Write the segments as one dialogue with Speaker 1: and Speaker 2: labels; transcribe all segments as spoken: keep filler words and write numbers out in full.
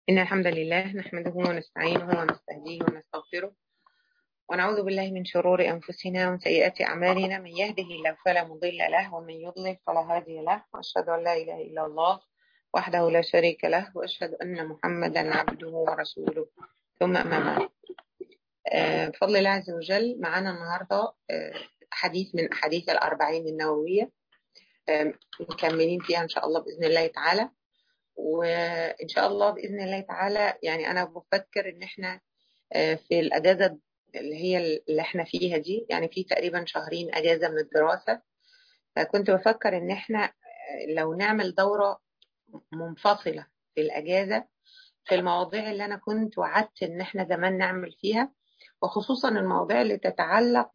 Speaker 1: إن الحمد لله نحمده ونستعينه ونستهديه ونستغفره ونعوذ بالله من شرور أنفسنا ومن سيئات أعمالنا. من يهده الله فلا مضل له ومن يضلل فلا هادي له، وأشهد أن لا إله إلا الله وحده لا شريك له، وأشهد أن محمدا عبده ورسوله. ثم أما بعد، آه، بفضل الله عز وجل معنا النهاردة آه، حديث من أحاديث الأربعين النووية، آه، مكملين فيها إن شاء الله بإذن الله تعالى. وإن شاء الله بإذن الله تعالى يعني أنا بفكر إن إحنا في الأجازة اللي هي اللي إحنا فيها دي، يعني في تقريبا شهرين أجازة من الدراسة، فكنت بفكر إن إحنا لو نعمل دورة منفصلة في الأجازة في المواضيع اللي أنا كنت وعدت إن إحنا زمان نعمل فيها، وخصوصا المواضيع اللي تتعلق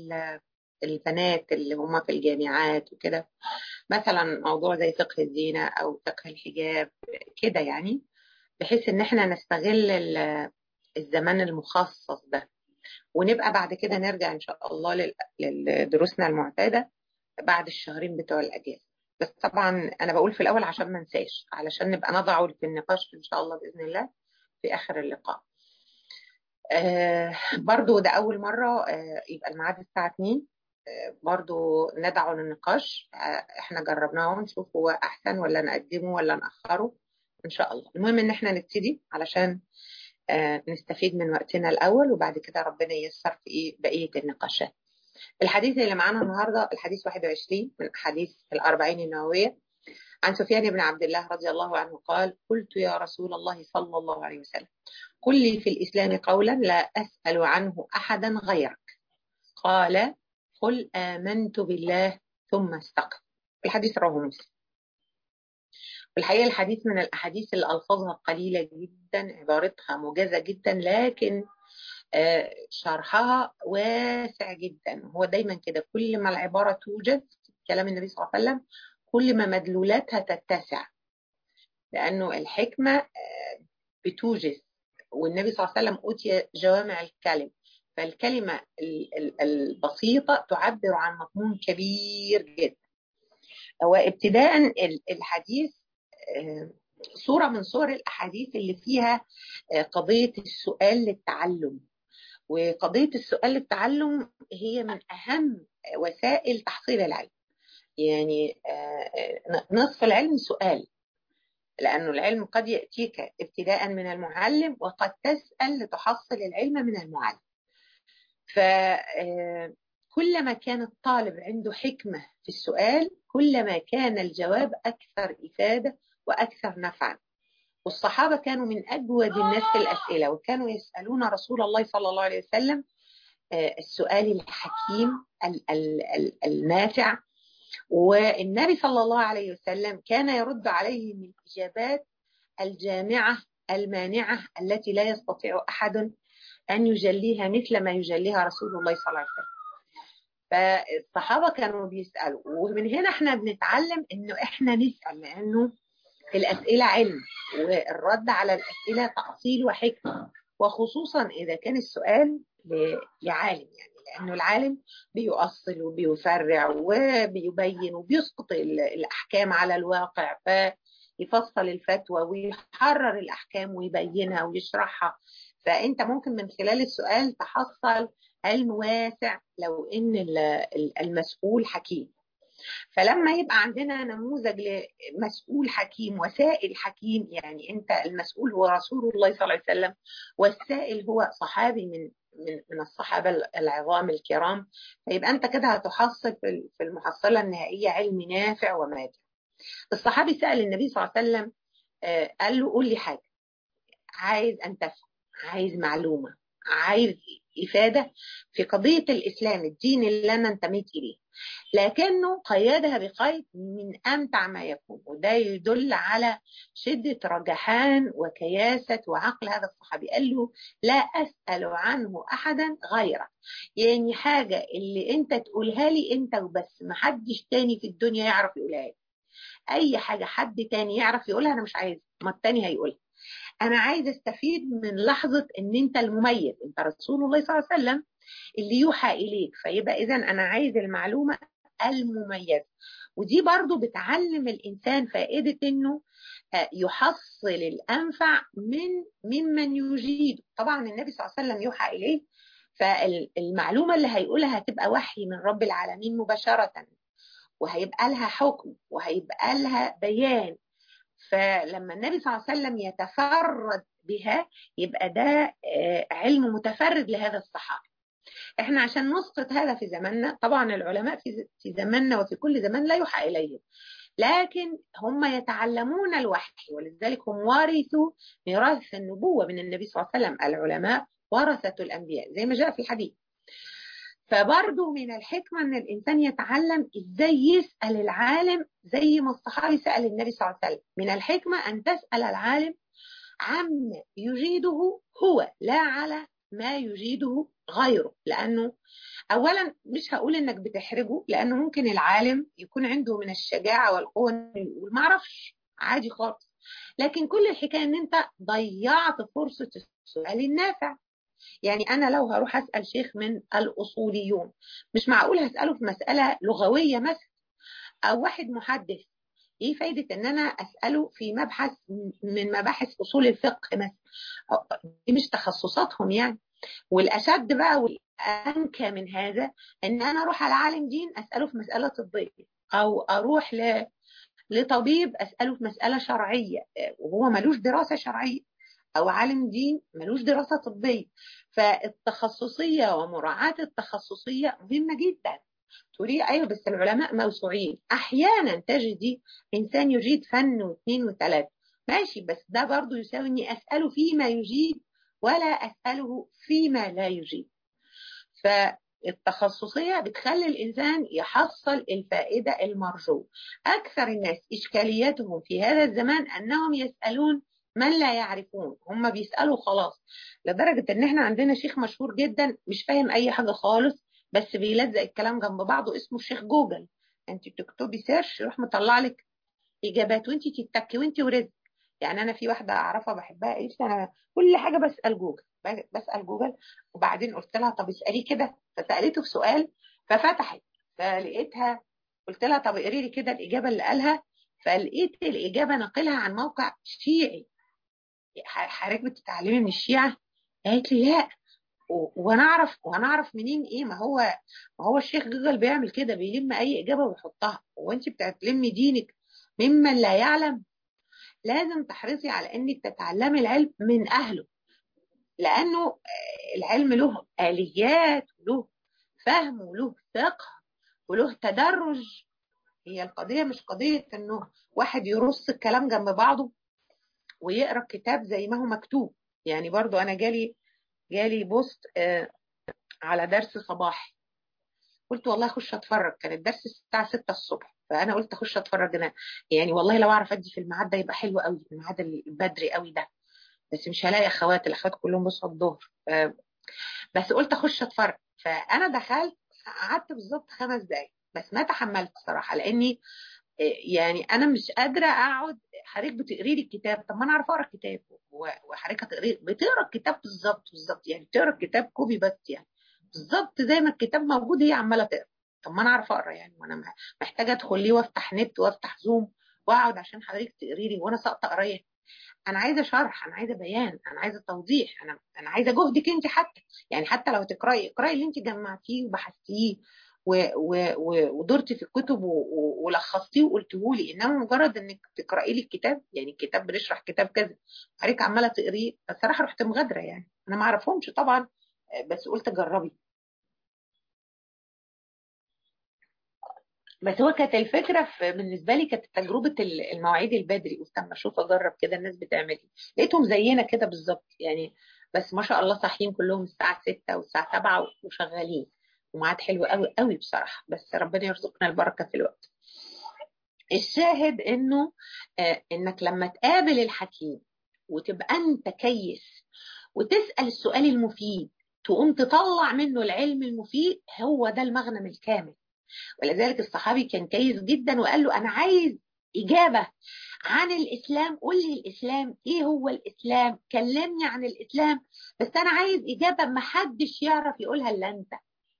Speaker 1: بالبنات اللي هم في الجامعات وكده، مثلا موضوع زي فقه الزينة أو فقه الحجاب كده، يعني بحيث إن إحنا نستغل الزمان المخصص ده، ونبقى بعد كده نرجع إن شاء الله لدروسنا المعتادة بعد الشهرين بتوع الأجازة. بس طبعا أنا بقول في الأول عشان ما ننساش، علشان نبقى نضعه في النقاش إن شاء الله بإذن الله في آخر اللقاء. آه برضو ده أول مرة آه يبقى الميعاد الساعة اتنين، برضو ندعو للنقاش. احنا جربناه ونشوف هو احسن ولا نقدمه ولا نأخره ان شاء الله. المهم ان احنا نبتدي علشان اه نستفيد من وقتنا الاول، وبعد كده ربنا ييسر في ايه بقية النقاشات. الحديث اللي معانا النهاردة الحديث واحد وعشرين من حديث الأربعين النووية، عن سفيان بن عبد الله رضي الله عنه قال: قلت يا رسول الله صلى الله عليه وسلم، قل لي في الإسلام قولا لا أسأل عنه أحدا غيرك. قال: قل آمنت بالله ثم استقم. الحديث رواه مسلم. والحقيقة الحديث من الأحاديث اللي ألفاظها قليلة جدا، عبارتها موجزة جدا، لكن شرحها واسع جدا. هو دايما كده، كل ما العبارة توجد كلام النبي صلى الله عليه وسلم كل ما مدلولاتها تتسع، لأنه الحكمة بتوجز، والنبي صلى الله عليه وسلم أوتي جوامع الكلم، فالكلمة البسيطة تعبر عن مضمون كبير جدا. هو ابتداء الحديث صورة من صور الأحاديث اللي فيها قضية السؤال للتعلم، وقضية السؤال للتعلم هي من أهم وسائل تحصيل العلم. يعني نصف العلم سؤال، لأنه العلم قد يأتيك ابتداء من المعلم، وقد تسأل لتحصل العلم من المعلم. فكلما كان الطالب عنده حكمة في السؤال كلما كان الجواب أكثر إفادة وأكثر نفعا. والصحابة كانوا من أجود الناس في الأسئلة، وكانوا يسألون رسول الله صلى الله عليه وسلم السؤال الحكيم النافع، والنبي صلى الله عليه وسلم كان يرد عليهم الإجابات الجامعة المانعة التي لا يستطيع أحد أن يجليها مثل ما يجليها رسول الله صلى الله عليه وسلم. فالصحابة كانوا بيسألوا، ومن هنا احنا بنتعلم انه احنا نسأل، لأنه الأسئلة علم، والرد على الأسئلة تأصيل وحكمة، وخصوصا إذا كان السؤال لعالم، يعني لأنه العالم بيؤصل وبيفرع وبيبين وبيسقط الأحكام على الواقع، فيفصل الفتوى ويحرر الأحكام ويبينها ويشرحها. فأنت ممكن من خلال السؤال تحصل علم واسع لو إن المسؤول حكيم. فلما يبقى عندنا نموذج لمسؤول حكيم وسائل حكيم، يعني أنت المسؤول هو رسول الله صلى الله عليه وسلم، والسائل هو صحابي من من من الصحابة العظام الكرام، فيبقى أنت كده هتحصل في المحصلة النهائية علم نافع وماتع. الصحابي سأل النبي صلى الله عليه وسلم، قال له: قول لي حاجة، عايز أن تفهم، عايز معلومة، عايز إفادة في قضية الإسلام الدين اللي أنا انتميت إليه، لكنه قيدها بقيد من أمتع ما يكون، وده يدل على شدة رجحان وكياسة وعقل هذا الصحابي. قال له: لا أسأل عنه أحدا غيرك، يعني حاجة اللي أنت تقولها لي أنت وبس، محدش تاني في الدنيا يعرف يقولها لي. أي حاجة حد تاني يعرف يقولها أنا مش عايز، ما التاني هيقولها. أنا عايز أستفيد من لحظة إن أنت المميز، أنت رسول الله صلى الله عليه وسلم اللي يوحى إليك، فيبقى إذن أنا عايز المعلومة المميزة. ودي برضو بتعلم الإنسان فائدة إنه يحصل الأنفع من ممن يجيد. طبعا النبي صلى الله عليه وسلم يوحى إليه، فالمعلومة اللي هيقولها هتبقى وحي من رب العالمين مباشرة، وهيبقى لها حكم وهيبقى لها بيان. فلما النبي صلى الله عليه وسلم يتفرد بها يبقى ده علم متفرد لهذا الصحابي. احنا عشان نسقط هذا في زماننا، طبعا العلماء في زماننا وفي كل زمان لا يوحى إليهم، لكن هم يتعلمون الوحي، ولذلك هم وارثوا ميراث النبوة من النبي صلى الله عليه وسلم. العلماء ورثة الأنبياء زي ما جاء في الحديث. فبرضه من الحكمة أن الإنسان يتعلم إزاي يسأل العالم زي ما الصحابي سأل النبي صلى الله عليه وسلم. من الحكمة أن تسأل العالم عما يجيده هو، لا على ما يجيده غيره. لأنه أولا مش هقول إنك بتحرجه، لأنه ممكن العالم يكون عنده من الشجاعة والقوة والمعرفش، عادي خالص. لكن كل الحكاية إن أنت ضيعت فرصة السؤال النافع. يعني أنا لو هروح أسأل شيخ من الأصوليون، مش معقول هسأله في مسألة لغوية مثلا، أو واحد محدث. إيه فايدة إن أنا أسأله في مبحث من مباحث أصول الفقه مثلا؟ دي مش تخصصاتهم يعني. والأشد بقى والأنكى من هذا إن أنا أروح على عالم دين أسأله في مسألة طبية، أو أروح ل... لطبيب أسأله في مسألة شرعية وهو ملوش دراسة شرعية، أو عالم دين ملوش دراسة طبية. فالتخصصية ومراعاة التخصصية مهمة جدا. تقولي أيوة بس العلماء موسوعين. أحيانا تجدي إنسان يجيد فن واثنين وثلاثة، ماشي، بس ده برضو يساوي إني أسأله فيما يجيد ولا أسأله فيما لا يجيد. فالتخصصية بتخلي الإنسان يحصل الفائدة المرجوة. أكثر الناس إشكالياتهم في هذا الزمان أنهم يسألون من لا يعرفون. هم بيسألوا خلاص، لدرجة ان احنا عندنا شيخ مشهور جدا مش فاهم اي حاجة خالص، بس بيلزق الكلام جنب بعضه، اسمه الشيخ جوجل. انت بتكتبي سيرش يروح مطلع لك اجابات وانت تتكي وانت ورزق. يعني انا في واحدة اعرفها بحبها، قالت لي انا كل حاجة بسأل جوجل بسأل جوجل. وبعدين قلت لها طب اسألي كده، فسألته في سؤال ففتحت فلقيتها، قلت لها طب اقري لي كده الإجابة اللي قالها، فلقيت الإجابة ناقلها عن موقع شيعي. حضرتك بتتعلمي من الشيعة؟ قالت لي لا. وانا اعرف وانا اعرف منين ايه؟ ما هو ما هو الشيخ جوجل بيعمل كده، بيلم اي اجابه ويحطها. هو انت بتعلمي دينك ممن لا يعلم؟ لازم تحرصي على انك تتعلمي العلم من اهله، لانه العلم له اليات وله فهم وله فقه وله تدرج. هي القضيه مش قضيه انه واحد يرص الكلام جنب بعضه ويقرا الكتاب زي ما هو مكتوب. يعني برضو انا جالي جالي بوست آه على درس صباحي، قلت والله اخش اتفرج. كان الدرس الساعه ستة الصبح، فانا قلت اخش اتفرج انا. يعني والله لو اعرف ادي في الميعاد ده يبقى حلو قوي، الميعاد البدري قوي ده، بس مش هلاقي اخوات، الاخوات كلهم بيصحوا الظهر. بس قلت اخش اتفرج. فانا دخلت قعدت بالظبط خمس دقايق بس ما تحملت صراحه، لاني يعني انا مش قادره اقعد. حضرتك بتقري لي الكتاب، طب ما انا اعرف اقرا الكتاب، وحضرتك هتقري بتقرا الكتاب بالظبط بالظبط، يعني بتقرا الكتاب كوبي بس، يعني بالظبط زي ما الكتاب موجود هي عماله تقرا. طب ما انا اعرف اقرا يعني، وانا محتاجه ادخل ليه وافتح نت وافتح زوم واقعد عشان حضرتك تقري لي وانا ساقطه قرايه؟ انا عايزه شرح، انا عايزه بيان، انا عايزه توضيح، انا انا عايزه جهدك انت حتى. يعني حتى لو تقراي اقراي اللي انت جمعتيه وبحثتيه ودرتي في الكتب ولخصتيه وقلته لي، انما مجرد انك تقراي لي الكتاب، يعني الكتاب بنشرح كتاب كذا عليك عماله تقريه. بصراحه رحت مغادره، يعني انا ما اعرفهمش طبعا بس قلت جربي. بس هو كانت الفكره في بالنسبه لي كانت تجربه المواعيد البدري، قلت اما اشوف اجرب كده الناس بتعمل ايه. لقيتهم زينا كده بالظبط يعني، بس ما شاء الله صاحيين كلهم الساعه ستة والساعه سبعة وشغالين، وميعاد حلو قوي قوي بصراحه. بس ربنا يرزقنا البركه في الوقت. الشاهد انه آه انك لما تقابل الحكيم وتبقى انت كيس وتسال السؤال المفيد تقوم تطلع منه العلم المفيد، هو ده المغنم الكامل. ولذلك الصحابي كان كيس جدا وقال له انا عايز اجابه عن الاسلام، قول لي الاسلام ايه هو الاسلام، كلمني عن الاسلام، بس انا عايز اجابه ما حدش يعرف يقولها الا انت.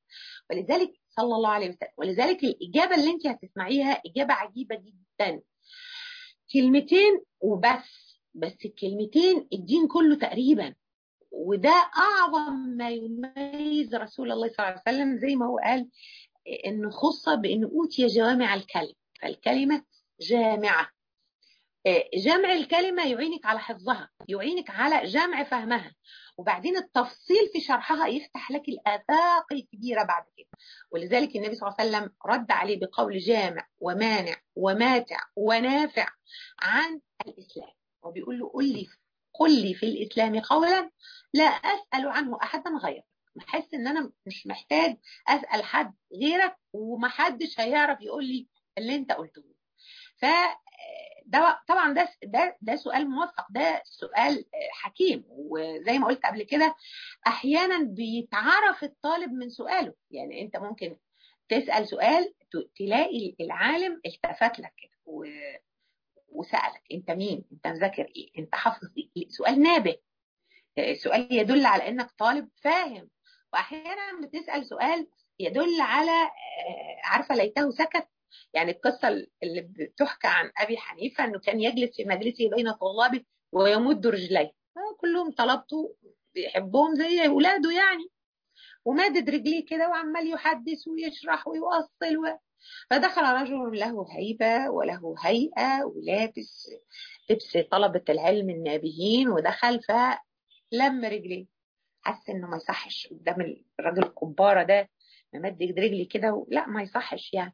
Speaker 1: ولذلك صلى الله عليه وسلم، ولذلك الإجابة اللي أنت هتسمعيها إجابة عجيبة جدا، كلمتين وبس، بس الكلمتين الدين كله تقريبا. وده أعظم ما يميز رسول الله صلى الله عليه وسلم، زي ما هو قال إنه خص بإنه أوتي جوامع الكلم، فالكلمة جامعة. جمع الكلمة يعينك على حفظها، يعينك على جمع فهمها، وبعدين التفصيل في شرحها يفتح لك الآفاق الكبيرة بعد كده. ولذلك النبي صلى الله عليه وسلم رد عليه بقول جامع ومانع وماتع ونافع عن الإسلام، وبيقول له قل لي قل لي في الإسلام قولا لا أسأل عنه أحدا غيرك. بحس إن أنا مش محتاج أسأل حد غيرك، ومحدش هيعرف يقول لي اللي أنت قلته. ف ده طبعا ده ده ده سؤال موفق، ده سؤال حكيم. وزي ما قلت قبل كده احيانا بيتعرف الطالب من سؤاله، يعني انت ممكن تسال سؤال تلاقي العالم التفت لك كده وسالك انت مين، انت مذاكر ايه، انت حافظ ايه. سؤال نابه، سؤال يدل على انك طالب فاهم. واحيانا بتسال سؤال يدل على عارفه ليته سكت. يعني القصة اللي بتحكى عن أبي حنيفة أنه كان يجلس في مجلسه بين طلابه ويمد رجليه، كلهم طلبته بيحبهم زي أولاده يعني، ومادد رجليه كده وعمال يحدث ويشرح ويوصل و... فدخل رجل له هيبة وله هيئة ولابس لبس طلبة العلم النابهين، ودخل فلم رجليه، حس انه ما يصحش قدام الراجل الكبارة ده ممد رجلي كده، لا ما يصحش يعني.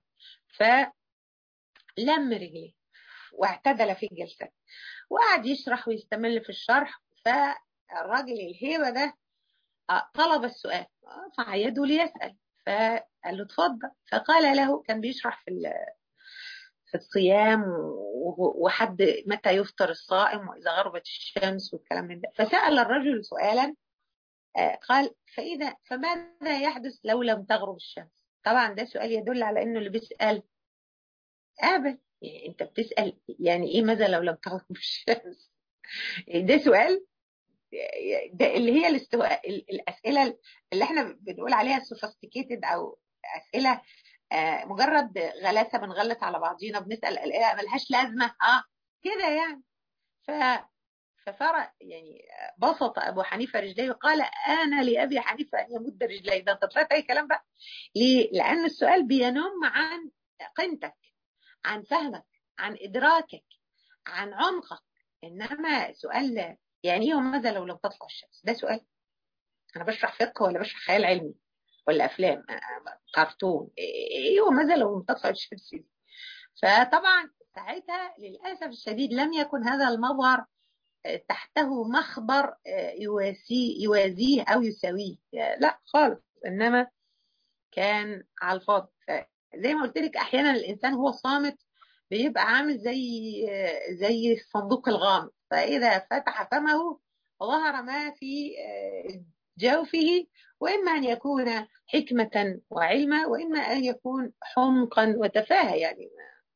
Speaker 1: فلم رجليه واعتدل في الجلسة وقعد يشرح ويستمر في الشرح. فالراجل الهيبة ده طلب السؤال فعيده ليسأل، فقال له اتفضل. فقال له، كان بيشرح في في الصيام وحد متى يفطر الصائم وإذا غربت الشمس والكلام من ده. فسأل الرجل سؤالا قال فإذا فماذا يحدث لو لم تغرب الشمس؟ طبعا ده سؤال يدل على انه اللي بيسأل قابل، يعني انت بتسأل يعني ايه ماذا لو لم تغرب الشمس؟ ده سؤال، ده اللي هي الاستو... الاسئله اللي احنا بنقول عليها سوفيستيكيتد، او اسئله آه مجرد غلاسه بنغلس على بعضينا، بنسال اسئله ملهاش لازمه اه كده يعني. ف ففرق يعني بسط ابو حنيفه رجليه وقال انا لابي حنيفه ان يمد رجليه. ده انت طلعت اي كلام بقى. ليه؟ لان السؤال بينم عن قيمتك، عن فهمك، عن ادراكك، عن عمقك. انما سؤال يعني ايه وماذا لو لم تطلع الشمس؟ ده سؤال. انا بشرح فقه ولا بشرح خيال علمي ولا افلام كرتون؟ ايه وماذا لو لم تطلع الشمس؟ فطبعا ساعتها للاسف الشديد لم يكن هذا المظهر تحته مخبر يواسي يوازيه او يساويه، لا خالص، انما كان على الفاضي. زي ما قلت لك احيانا الانسان هو صامت بيبقى عامل زي زي الصندوق الغامض، فاذا فتح فمه ظهر ما في جوفه، واما ان يكون حكمه وعلما، واما ان يكون حمقا وتفاهه يعني.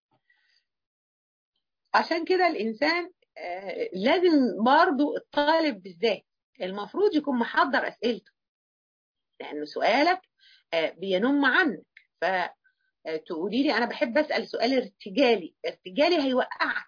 Speaker 1: عشان كده الانسان لازم برضو الطالب بالذات المفروض يكون محضر اسئلته، لانه سؤالك بينم عنك. فتقولي لي انا بحب اسال سؤال ارتجالي، ارتجالي هيوقعك.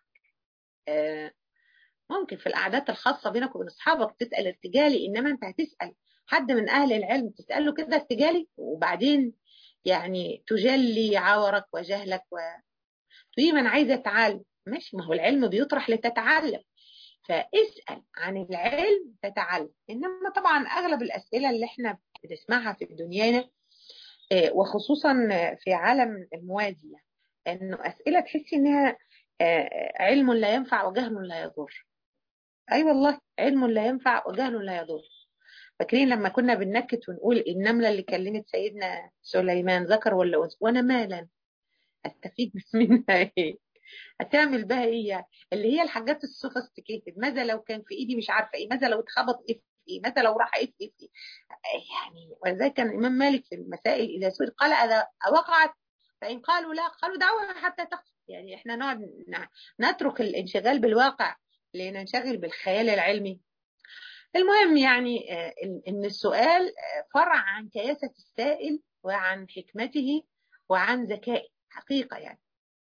Speaker 1: ممكن في القعدات الخاصه بينك وبين اصحابك تسال ارتجالي، انما انت هتسال حد من اهل العلم تساله كده ارتجالي، وبعدين يعني تجلي عورك وجهلك وتقولي ما انا عايزه اتعلم. ماشي، ما هو العلم بيطرح لتتعلم، فاسال عن العلم تتعلم. انما طبعا اغلب الاسئله اللي احنا بنسمعها في دنيانا وخصوصا في عالم الموازي، انه اسئله تحسي انها علم لا ينفع وجهل لا يضر. اي أيوة والله، علم لا ينفع وجهل لا يضر. فاكرين لما كنا بننكت ونقول النمله اللي كلمت سيدنا سليمان ذكر ولا انثى؟ وانا مالا استفيد منها ايه؟ هتعمل بها ايه يعني؟ اللي هي الحاجات السوفيستيكيتد، ماذا لو كان في ايدي مش عارفه ايه، ماذا لو اتخبط ايه في ايه، ماذا لو راح ايه في ايه, في إيه؟ يعني. ولذلك كان الامام مالك في المسائل اذا سئل قال اذا وقعت فان قالوا لا قالوا دعوها حتى تخفى. يعني احنا نقعد نترك الانشغال بالواقع لننشغل بالخيال العلمي. المهم يعني ان السؤال فرع عن كياسه السائل وعن حكمته وعن ذكائه حقيقة يعني.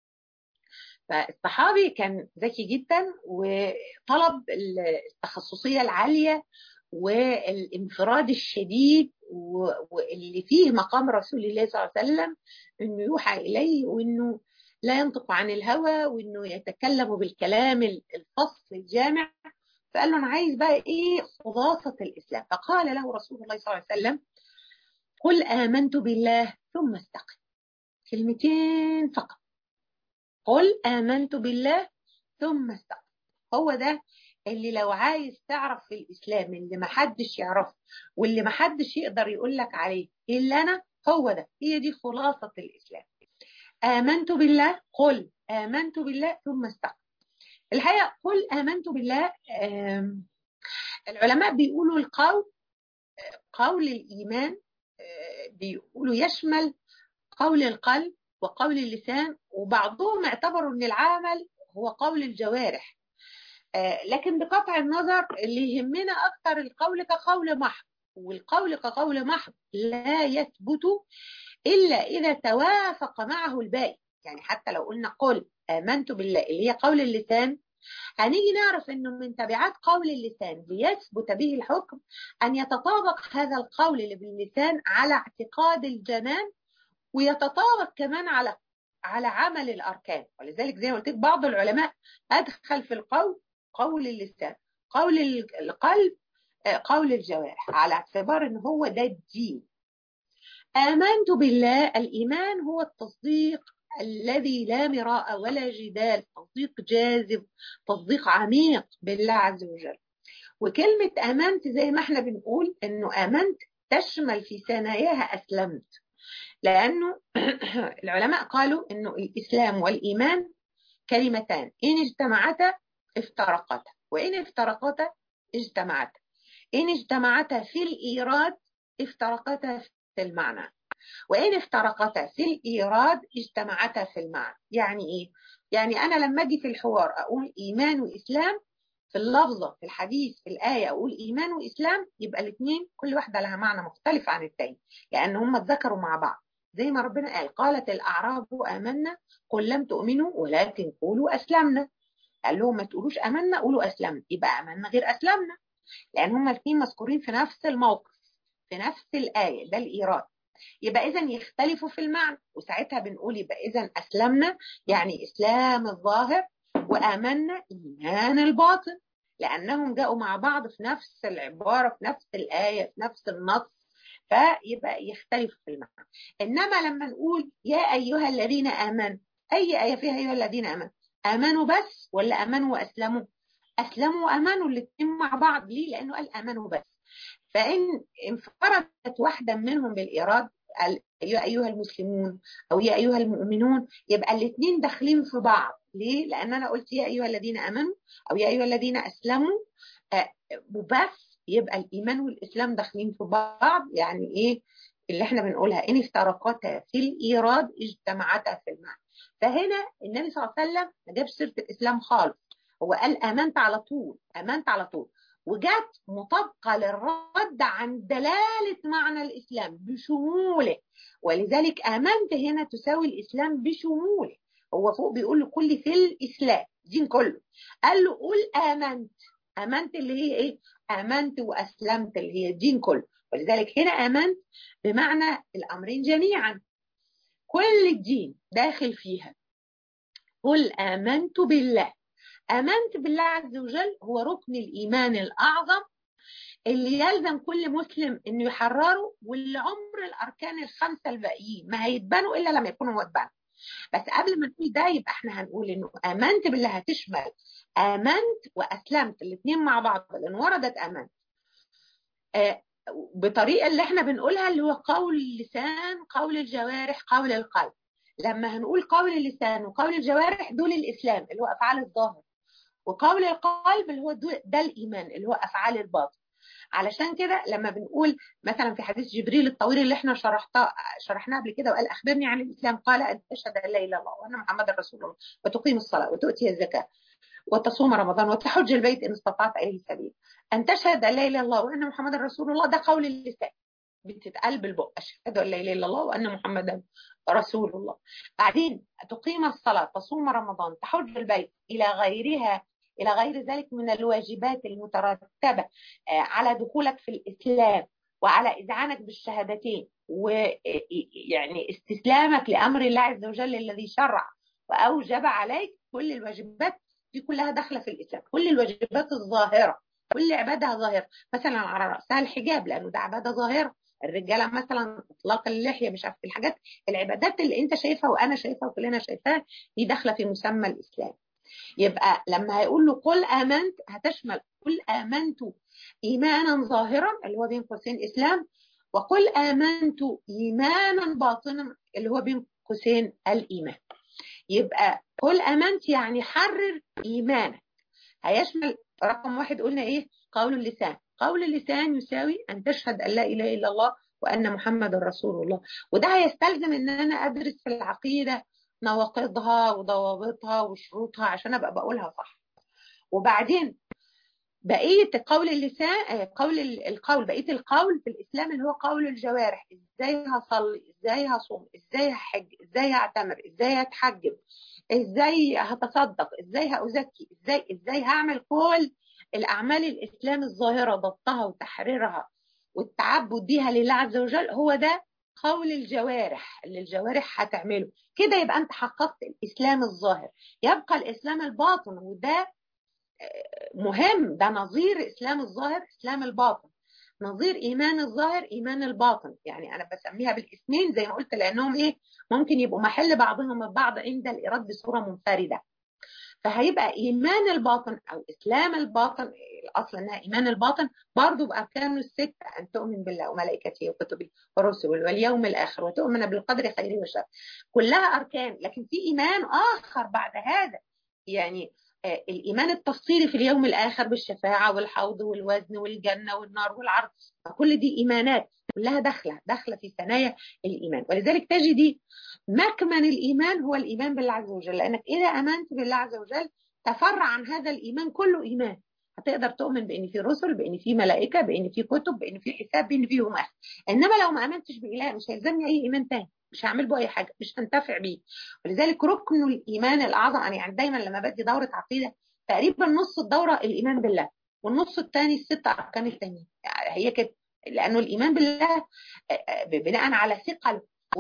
Speaker 1: فالصحابي كان ذكي جدا وطلب التخصصية العالية والانفراد الشديد واللي فيه مقام رسول الله صلى الله عليه وسلم، انه يوحى اليه وانه لا ينطق عن الهوى وانه يتكلم بالكلام الفصل الجامع. فقال له انا عايز بقى ايه خلاصة الاسلام. فقال له رسول الله صلى الله عليه وسلم قل آمنت بالله ثم استقم. كلمتين فقط، قل آمنت بالله ثم استقم. هو ده اللي لو عايز تعرف في الإسلام اللي محدش يعرفه واللي محدش يقدر يقول لك عليه إلا أنا، هو ده، هي دي خلاصة الإسلام. آمنت بالله، قل آمنت بالله ثم استقم. الحقيقة قل آمنت بالله، العلماء بيقولوا القول قول الإيمان بيقولوا يشمل قول القلب وقول اللسان، وبعضهم اعتبروا ان العمل هو قول الجوارح. لكن بقطع النظر اللي يهمنا اكثر القول كقول محض، والقول كقول محض لا يثبت الا اذا توافق معه الباقي. يعني حتى لو قلنا قل آمنت بالله اللي هي قول اللسان، هنيجي نعرف انه من تبعات قول اللسان ليثبت به الحكم ان يتطابق هذا القول اللي باللسان على اعتقاد الجنان، ويتطابق كمان على على عمل الاركان. ولذلك زي ما قلت لك بعض العلماء ادخل في القول قول اللسان، قول القلب، قول الجوارح، على اعتبار ان هو ده الدين. آمنت بالله، الإيمان هو التصديق الذي لا مراء ولا جدال، تصديق جازم، تصديق عميق بالله عز وجل. وكلمة آمنت زي ما احنا بنقول انه آمنت تشمل في ثناياها أسلمت، لأنه العلماء قالوا انه الإسلام والإيمان كلمتان إن اجتمعتا افترقتا، وإن افترقتا اجتمعتا. إن اجتمعتا في الإيراد افترقتا في المعنى، وإن افترقتا في الإيراد اجتمعتا في المعنى. يعني إيه؟ يعني أنا لما أجي في الحوار أقول إيمان وإسلام، في اللفظة في الحديث في الآية أقول إيمان وإسلام، يبقى الاثنين كل واحدة لها معنى مختلف عن التاني، لأن هم اتذكروا مع بعض. زي ما ربنا قال قالت الأعراب آمنا قل لم تؤمنوا ولكن قولوا أسلمنا. قال لهم ما تقولوش آمنا، قولوا أسلمنا. يبقى آمنا غير أسلمنا، لأن هم الاثنين مذكورين في نفس الموقف في نفس الآية، ده الإيراد. يبقى إذن يختلفوا في المعنى، وساعتها بنقول يبقى إذن أسلمنا يعني إسلام الظاهر، وآمنا إيمان الباطن، لأنهم جاءوا مع بعض في نفس العبارة في نفس الآية في نفس النص، فيبقى يختلف في المعنى. إنما لما نقول يا أيها الذين آمنوا، أي آية فيها أيها الذين آمنوا؟ آمنوا بس ولا آمنوا وأسلموا؟ أسلموا وآمنوا الاثنين مع بعض. ليه؟ لأنه قال آمنوا بس. فإن انفردت واحدة منهم بالإيراد يا أيها المسلمون أو يا أيها المؤمنون، يبقى الاثنين داخلين في بعض. ليه؟ لأن أنا قلت يا أيها الذين آمنوا أو يا أيها الذين أسلموا وبس، يبقى الإيمان والإسلام داخلين في بعض. يعني إيه اللي احنا بنقولها؟ إن افترقتا في الإيراد اجتمعتا في المعنى. فهنا النبي صلى الله عليه وسلم ما جابش سيرة الإسلام خالص، هو قال آمنت على طول، آمنت على طول، وجات مطابقة للرد عن دلالة معنى الإسلام بشموله. ولذلك آمنت هنا تساوي الإسلام بشموله. هو فوق بيقول له كل في الإسلام دين كله، قال له قول آمنت. آمنت اللي هي إيه؟ آمنت وأسلمت اللي هي الدين كله. ولذلك هنا آمنت بمعنى الأمرين جميعا، كل الدين داخل فيها. قل آمنت بالله. آمنت بالله عز وجل هو ركن الإيمان الأعظم اللي يلزم كل مسلم إنه يحرره، واللي عمر الأركان الخمسة الباقيين ما هيتبنوا إلا لما يكونوا متبنوا. بس قبل ما نقول ده يبقى احنا هنقول إنه آمنت بالله هتشمل آمنت وأسلمت الاثنين مع بعض، لأن وردت آمنت آه بطريقة اللي احنا بنقولها اللي هو قول اللسان، قول الجوارح، قول القلب. لما هنقول قول اللسان وقول الجوارح دول الإسلام اللي هو أفعال الظاهر، وقول القلب اللي هو ده الإيمان اللي هو أفعال الباطن. علشان كده لما بنقول مثلا في حديث جبريل الطويل اللي احنا شرحتها شرحناه قبل كده، وقال أخبرني عن الإسلام، قال أن تشهد أن لا إله إلا الله وأن محمد رسول الله وتقيم الصلاة وتؤتي الزكاة وتصوم رمضان وتحج البيت إن استطعت إليه سبيل. أن تشهد أن لا إله إلا الله وأن محمد رسول الله ده قول اللسان، بتتقال بالبق، اشهد ان لا اله الا الله وان محمدا رسول الله. بعدين تقيم الصلاه، تصوم رمضان، تحج البيت، الى غيرها الى غير ذلك من الواجبات المترتبه على دخولك في الاسلام وعلى اذعانك بالشهادتين، ويعني استسلامك لامر الله عز وجل الذي شرع واوجب عليك. كل الواجبات دي كلها داخله في الاسلام، كل الواجبات الظاهره، كل عباده ظاهره. مثلا على راسها الحجاب لانه ده عباده ظاهره، الرجاله مثلا اطلاق اللحيه، مش عارف الحاجات، العبادات اللي انت شايفها وانا شايفها وكلنا شايفاها دي داخله في مسمى الاسلام. يبقى لما هيقول له قل امنت هتشمل قل امنت ايمانا ظاهرا اللي هو بين قوسين اسلام، وقل امنت ايمانا باطنا اللي هو بين قوسين الايمان. يبقى قل امنت يعني حرر ايمانك، هيشمل رقم واحد قلنا ايه؟ قول اللسان. قول اللسان يساوي ان تشهد ان لا اله الا الله وان محمد رسول الله، وده هيستلزم ان انا ادرس في العقيده نواقضها وضوابطها وشروطها عشان ابقى بقولها صح. وبعدين بقيه قول اللسان، قول القول، بقيه القول في الاسلام اللي هو قول الجوارح، ازاي هصلي، ازاي هصوم، ازاي هحج، ازاي هعتمر، ازاي هتحجب، ازاي هتصدق، ازاي هأزكي، ازاي ازاي هعمل كل الاعمال الاسلام الظاهره، ضبطها وتحريرها والتعبد بيها لله عز وجل. هو ده قول الجوارح اللي الجوارح هتعمله كده، يبقى انت حققت الاسلام الظاهر. يبقى الاسلام الباطن، وده مهم، ده نظير اسلام الظاهر اسلام الباطن، نظير ايمان الظاهر ايمان الباطن. يعني انا بسميها بالاسمين زي ما قلت لانهم ايه، ممكن يبقوا محل بعضهم البعض عند الايراد بصوره منفرده. فهيبقى ايمان الباطن او اسلام الباطن، الاصل انها ايمان الباطن برضه باركانه السته، ان تؤمن بالله وملائكته وكتبه ورسله واليوم الاخر وتؤمن بالقدر خيره وشره، كلها اركان. لكن في ايمان اخر بعد هذا، يعني آه الايمان التفصيلي في اليوم الاخر بالشفاعه والحوض والوزن والجنه والنار والعرض، فكل دي ايمانات كلها داخله داخله في ثنايا الايمان. ولذلك تجدي مكمن الايمان هو الايمان بالله عز وجل، لانك اذا امنت بالله عز وجل تفرع عن هذا الايمان كله ايمان، هتقدر تؤمن بان في رسل، بان في ملائكه، بان في كتب، بان في حساب، بان في يوم اخر. انما لو ما امنتش باله مش هيلزمني اي ايمان تاني، مش هعمل به اي حاجه، مش هنتفع بيه. ولذلك ركن الايمان الاعظم، انا يعني دايما لما بدي دوره عقيده تقريبا نص الدوره الايمان بالله، والنص الثاني الست اركان التانيين، يعني هي كده. لانه الايمان بالله بناء على ثقل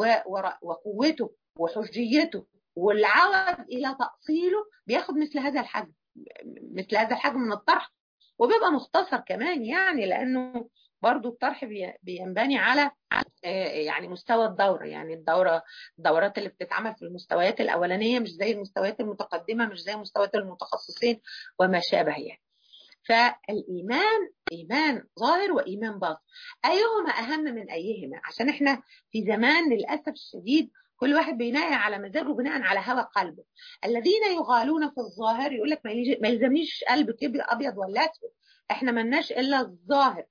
Speaker 1: وقوته وحجيته والعوض الى تاصيله بياخد مثل هذا الحجم، مثل هذا الحجم من الطرح، وبيبقى مختصر كمان، يعني لانه برضو الطرح بينبني على يعني مستوى الدوره. يعني الدوره الدورات اللي بتتعمل في المستويات الاولانيه مش زي المستويات المتقدمه، مش زي مستويات المتخصصين وما شابه يعني. فالايمان ايمان ظاهر وايمان باطن، ايهما اهم من ايهما؟ عشان احنا في زمان للاسف الشديد كل واحد بيناء على مزاجه بناء على هوى قلبه. الذين يغالون في الظاهر يقول لك ما يلزمنيش قلبك ابيض ولا اسود، احنا ملناش الا الظاهر،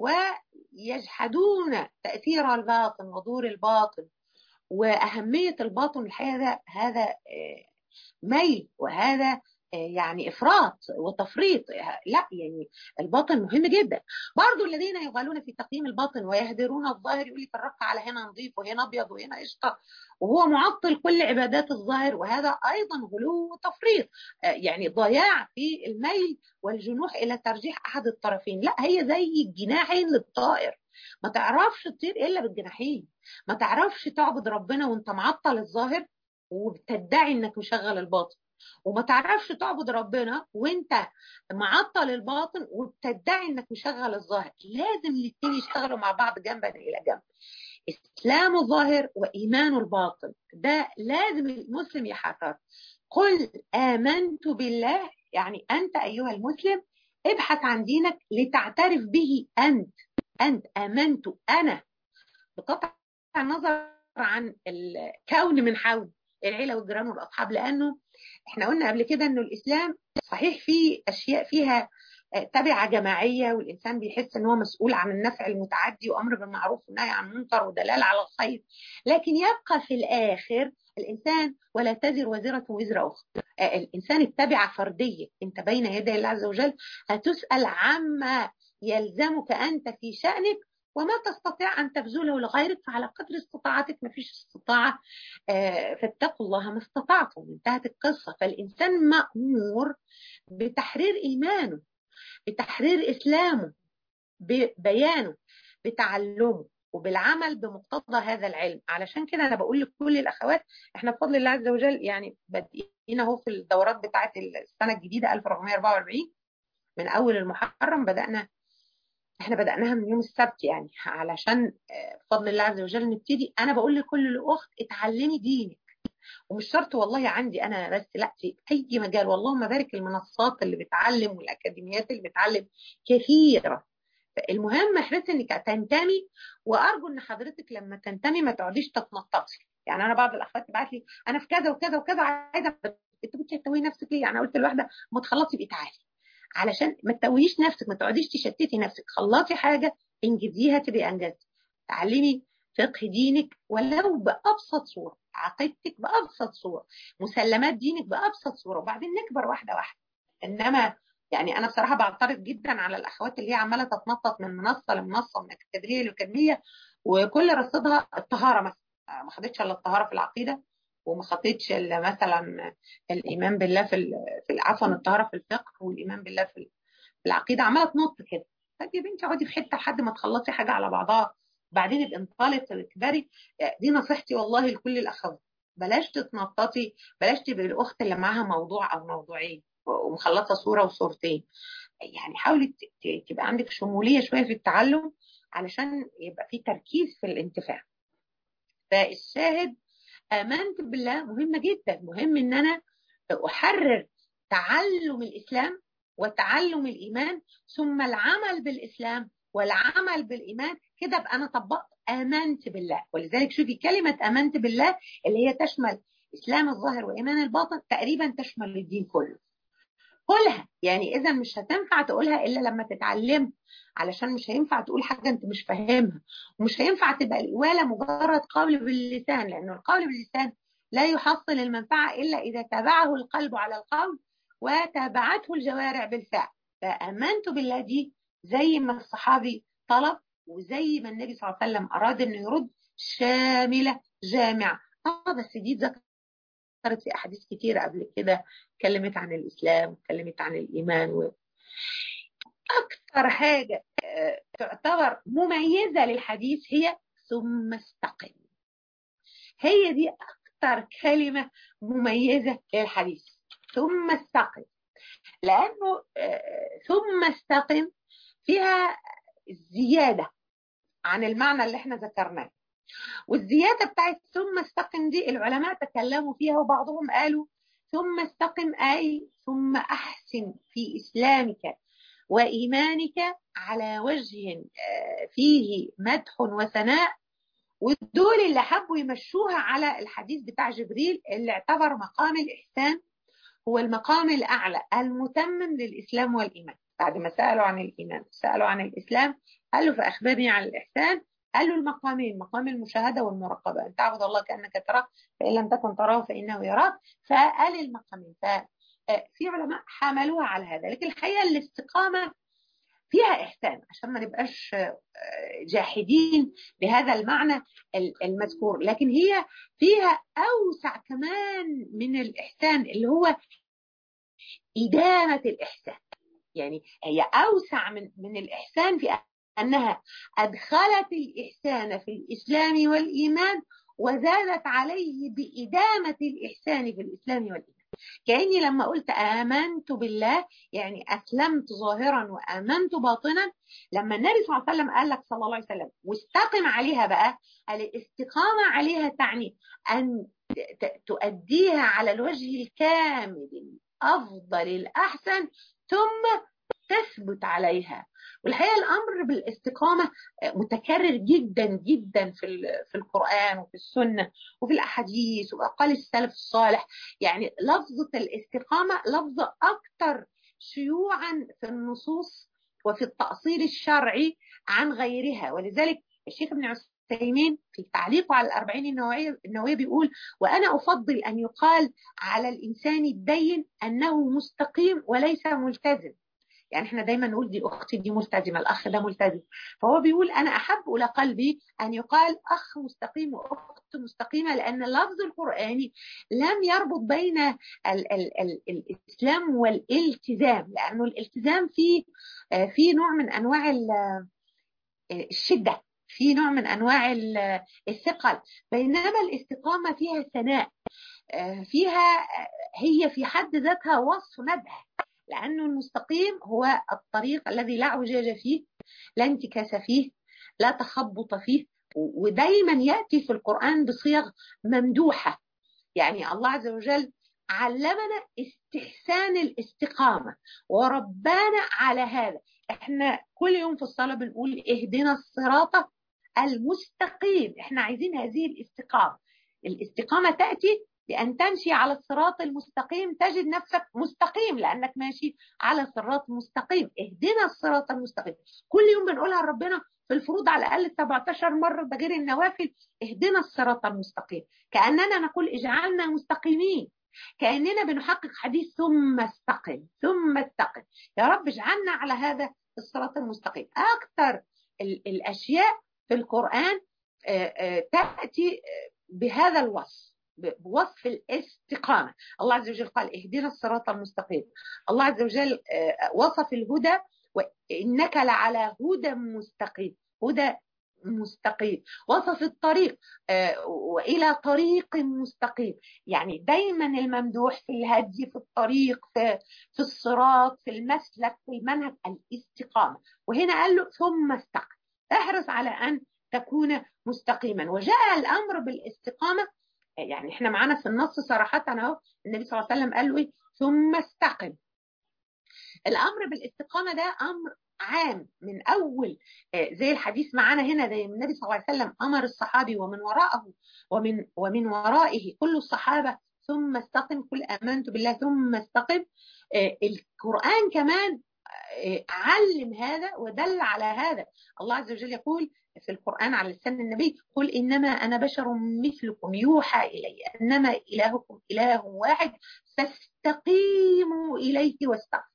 Speaker 1: ويجحدون تاثير الباطن ودور الباطن واهميه الباطن. الحقيقه هذا هذا ميل، وهذا يعني افراط وتفريط. لا، يعني الباطن مهم جدا. برضو الذين يغالون في تقييم الباطن ويهدرون الظاهر يقول لك الرق على هنا نظيف وهنا ابيض وهنا قشطه، وهو معطل كل عبادات الظاهر، وهذا ايضا غلو وتفريط، يعني ضياع في الميل والجنوح الى ترجيح احد الطرفين. لا، هي زي الجناحين للطائر، ما تعرفش تطير الا بالجناحين، ما تعرفش تعبد ربنا وانت معطل الظاهر وبتدعي انك مشغل الباطن، وما تعرفش تعبد ربنا وانت معطل الباطن وبتدعي انك مشغل الظاهر. لازم الاثنين يشتغلوا مع بعض جنبا الى جنب، اسلام الظاهر وايمان الباطن، ده لازم المسلم يحرر. قل امنت بالله، يعني انت ايها المسلم ابحث عن دينك لتعترف به انت انت امنت انا، بقطع النظر عن الكون من حول العيله والجيران والاصحاب. لانه احنا قلنا قبل كده انه الاسلام صحيح فيه اشياء فيها تبعه جماعيه، والانسان بيحس ان هو مسؤول عن النفع المتعدي وامر بالمعروف ونهي عن المنكر ودلاله على الخير، لكن يبقى في الاخر الانسان ولا تزر وزره وزر اخرى. الانسان التبعه فرديه، انت بين يدي الله عز وجل هتسال عما يلزمك انت في شانك وما تستطيع أن تبذله لغيرك فعلى قدر استطاعتك، ما فيش استطاعة آه فاتقوا الله ما استطعتم، انتهت القصة. فالإنسان مأمور بتحرير إيمانه، بتحرير إسلامه، ببيانه، بتعلمه، وبالعمل بمقتضى هذا العلم. علشان كده أنا بقول لكل الأخوات إحنا بفضل الله عز وجل يعني بادئين أهو في الدورات بتاعة السنة الجديدة ألف وأربعمائة وأربعة وأربعين، من أول المحرم بدأنا، احنا بدأناها من يوم السبت يعني علشان بفضل الله عز وجل نبتدي. انا بقول لكل اخت اتعلمي دينك، ومش شرط والله عندي انا بس، لا في اي مجال. واللهم بارك المنصات اللي بتعلم والاكاديميات اللي بتعلم كثيرة. المهم احرصي انك تنتمي، وارجو ان حضرتك لما تنتمي ما تقعديش تتنططي. يعني انا بعض الاخوات تبعت لي انا في كذا وكذا وكذا عايزه، انت بتتوهي نفسك ليه؟ انا قلت لواحده ما تخلصي بقى تعالي، علشان ما تتوهيش نفسك، ما تقعديش تشتتي نفسك. خلصي حاجه انجزيها تبقي انجزتي. تعلمي فقه دينك ولو بابسط صوره، عقيدتك بابسط صوره، مسلمات دينك بابسط صوره، وبعدين نكبر واحده واحده. انما يعني انا بصراحه بعترض جدا على الاخوات اللي هي عماله تتنطط من منصه لمنصه، من اكاديميه لاكاديميه، وكل رصيدها الطهاره مثلا، ما خدتش الا الطهاره في العقيده، وما خدتش الا مثلا الايمان بالله في في عفوا الطهاره في الفقه، والايمان بالله في العقيده، عماله تنط كده. طب يا بنتي اقعدي في حته لحد ما تخلصي حاجه على بعضها، بعدين ابقي انطلقي تكبري. دي نصيحتي والله لكل الاخوات، بلاش تتنططي، بلاش تبقي الاخت اللي معاها موضوع او موضوعين ومخلصه صوره وصورتين. يعني حاولي تبقى عندك شموليه شويه في التعلم علشان يبقى في تركيز في الانتفاع. فالشاهد آمنت بالله مهمة جدا، مهم إن أنا أحرر تعلم الإسلام وتعلم الإيمان ثم العمل بالإسلام والعمل بالإيمان، كده أبقى أنا طبقت آمنت بالله. ولذلك شوفي كلمة آمنت بالله اللي هي تشمل إسلام الظاهر وإيمان الباطن، تقريبا تشمل الدين كله. قولها يعني، إذا مش هتنفع تقولها إلا لما تتعلم، علشان مش هينفع تقول حاجة أنت مش فاهمها، ومش هينفع تبقى الإوالة مجرد قول باللسان، لأنه القول باللسان لا يحصل المنفعة إلا إذا تابعه القلب على القول وتابعته الجوارح بالفعل. فآمنت بالله دي زي ما الصحابي طلب وزي ما النبي صلى الله عليه وسلم أراد أنه يرد، شاملة جامعة. آه بس دي ذكر ذكرت في أحاديث كتيرة قبل كده، اتكلمت عن الإسلام واتكلمت عن الإيمان. وأكثر حاجة تعتبر مميزة للحديث هي ثم استقم. هي دي أكثر كلمة مميزة للحديث، ثم استقم. لأنه ثم استقم فيها زيادة عن المعنى اللي احنا ذكرناه، والزيادة بتاعت ثم استقم دي العلماء تكلموا فيها، وبعضهم قالوا ثم استقم أي ثم أحسن في إسلامك وإيمانك على وجه فيه مدح وثناء. ودول اللي حبوا يمشوها على الحديث بتاع جبريل اللي اعتبر مقام الإحسان هو المقام الأعلى المتمم للإسلام والإيمان. بعد ما سألوا عن الإيمان سألوا عن الإسلام، قالوا فأخبرني عن الإحسان، قالوا المقامين، مقام المشاهدة والمراقبة، أن تعبد الله كأنك تراه فإن لم تكن تراه فإنه يراك. فقال المقامين. ففي علماء حملوها على هذا، لكن الحقيقة الاستقامة فيها إحسان عشان ما نبقاش جاحدين بهذا المعنى المذكور، لكن هي فيها أوسع كمان من الإحسان اللي هو إدامة الإحسان. يعني هي أوسع من من الإحسان في أنها أدخلت الإحسان في الإسلام والإيمان وزادت عليه بإدامة الإحسان في الإسلام والإيمان. كأني لما قلت آمنت بالله يعني أسلمت ظاهرا وآمنت باطنا. لما النبي صلى الله عليه وسلم قال لك صلى الله عليه وسلم واستقم عليها بقى، الاستقامة عليها تعني أن تؤديها على الوجه الكامل الأفضل الأحسن ثم تثبت عليها. والحقيقة الأمر بالاستقامة متكرر جدا جدا في في القرآن وفي السنة وفي الأحاديث وأقوال السلف الصالح. يعني لفظة الاستقامة لفظة أكثر شيوعا في النصوص وفي التأصيل الشرعي عن غيرها. ولذلك الشيخ ابن عثيمين في تعليقه على الأربعين النووية النووية بيقول: وأنا أفضل أن يقال على الإنسان الدين أنه مستقيم وليس ملتزم. يعني احنا دايما نقول دي اختي دي ملتزمه، الاخ ده ملتزم، فهو بيقول انا احب الى قلبي ان يقال اخ مستقيم واخت مستقيمه، لان اللفظ القراني لم يربط بين ال ال ال الاسلام والالتزام، لانه الالتزام فيه في نوع من انواع الشده، في نوع من انواع الثقل، بينما الاستقامه فيها ثناء، فيها هي في حد ذاتها وصف مدح، لأنه المستقيم هو الطريق الذي لا اعوجاج فيه، لا انتكاس فيه، لا تخبط فيه، ودايما يأتي في القرآن بصيغ ممدوحة. يعني الله عز وجل علمنا استحسان الاستقامة وربنا على هذا. احنا كل يوم في الصلاة بنقول اهدنا الصراط المستقيم، احنا عايزين هذه الاستقامة. الاستقامة تأتي بأن تمشي على الصراط المستقيم، تجد نفسك مستقيم لأنك ماشي على صراط مستقيم. اهدنا الصراط المستقيم كل يوم بنقولها لربنا في الفروض على الأقل سبعتاشر مرة، ده غير النوافل. اهدنا الصراط المستقيم، كأننا نقول اجعلنا مستقيمين، كأننا بنحقق حديث ثم استقم ثم استقم، يا رب اجعلنا على هذا الصراط المستقيم. أكثر الأشياء في القرآن تأتي بهذا الوصف، بوصف الاستقامة. الله عز وجل قال اهدنا الصراط المستقيم، الله عز وجل وصف الهدى وإنك لعلى هدى مستقيم، هدى مستقيم، وصف الطريق وإلى طريق مستقيم. يعني دايما الممدوح في الهدي، في الطريق، في, في الصراط، في المسلك، في المنهج الاستقامة. وهنا قال له ثم استقم، احرص على أن تكون مستقيما. وجاء الأمر بالاستقامة، يعني احنا معانا في النص صراحة اهو النبي صلى الله عليه وسلم قال له ايه ثم استقم. الامر بالاستقامة ده امر عام من اول زي الحديث معانا هنا، زي النبي صلى الله عليه وسلم امر الصحابي ومن وراءه ومن ومن ورائه كل الصحابة ثم استقم، قل امنت بالله ثم استقم. القرآن كمان علم هذا ودل على هذا. الله عز وجل يقول في القرآن على لسان النبي قل إنما أنا بشر مثلكم يوحى إلي أنما إلهكم إله واحد فاستقيموا إليه واستغفروا.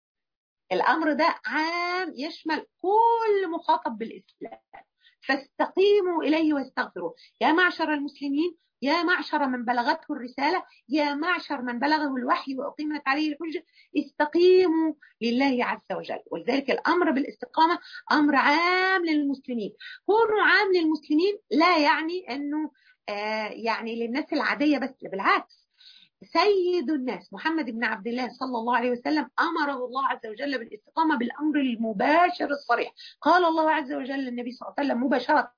Speaker 1: الأمر ده عام يشمل كل مخاطب بالإسلام، فاستقيموا إليه واستغفروا. يا معشر المسلمين، يا معشر من بلغته الرسالة، يا معشر من بلغه الوحي وأقيمت عليه الحجة، استقيموا لله عز وجل. ولذلك الأمر بالاستقامة أمر عام للمسلمين. كونه عام للمسلمين لا يعني أنه آه يعني للناس العادية بس، بالعكس، سيد الناس محمد بن عبد الله صلى الله عليه وسلم أمره الله عز وجل بالاستقامة بالأمر المباشر الصريح. قال الله عز وجل للنبي صلى الله عليه وسلم مباشرة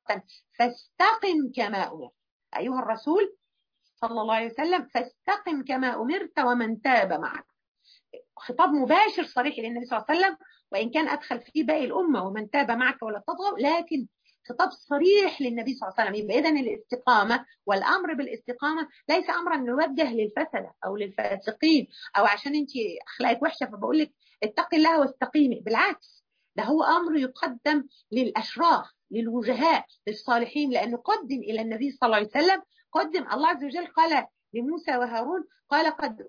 Speaker 1: فاستقم كما أمرت، أيها الرسول صلى الله عليه وسلم فاستقم كما أمرت ومن تاب معك. خطاب مباشر صريح للنبي صلى الله عليه وسلم، وإن كان أدخل فيه باقي الأمة ومن تاب معك ولا تطغوا، لكن خطاب صريح للنبي صلى الله عليه وسلم. يبقى إذن الاستقامة والأمر بالاستقامة ليس أمرا نوجه للفسدة أو للفاسقين أو عشان أنت أخلاقك وحشة فبقول لك اتقي الله واستقيمي، بالعكس، ده هو أمر يقدم للأشراف، للوجهاء، للصالحين، لأنه قدم إلى النبي صلى الله عليه وسلم، قدم الله عز وجل قال لموسى وهارون قال قد